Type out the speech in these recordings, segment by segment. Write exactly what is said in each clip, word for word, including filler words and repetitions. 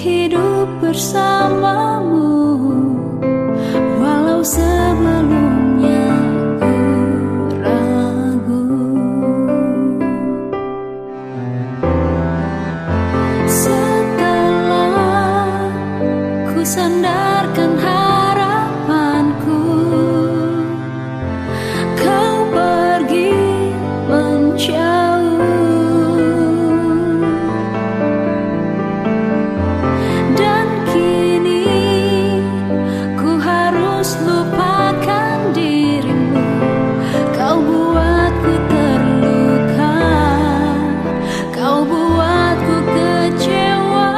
hidup bersamamu, walau sebelumnya ku ragu. Setelah ku sandarkan harapanku, kau pergi menjauh. Dan kini ku harus lupakan dirimu. Kau buatku terluka, kau buatku kecewa.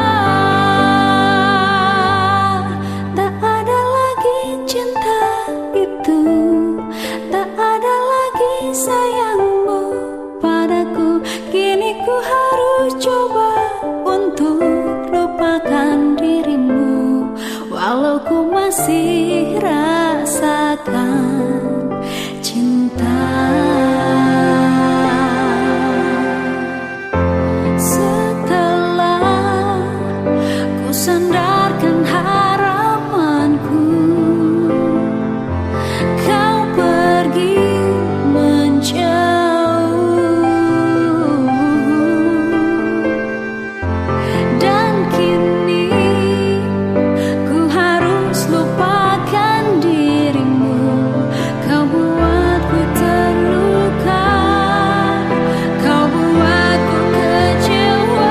Tak ada lagi cinta itu, tak ada lagi sayangmu padaku. Kini ku harus coba untuk lupakan dirimu, walau ku masih rasakan cinta. Setelah ku sandarkan harapanku, kau pergi menjauh. Dan kini ku harus lupakan dirimu. Kau buatku terluka, kau buatku kecewa.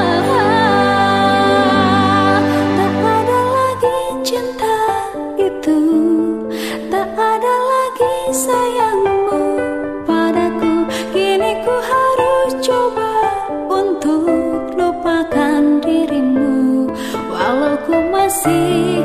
Tak ada lagi cinta itu, tak ada lagi sayangmu padaku. Kini ku harus coba untuk lupakan dirimu, walau ku masih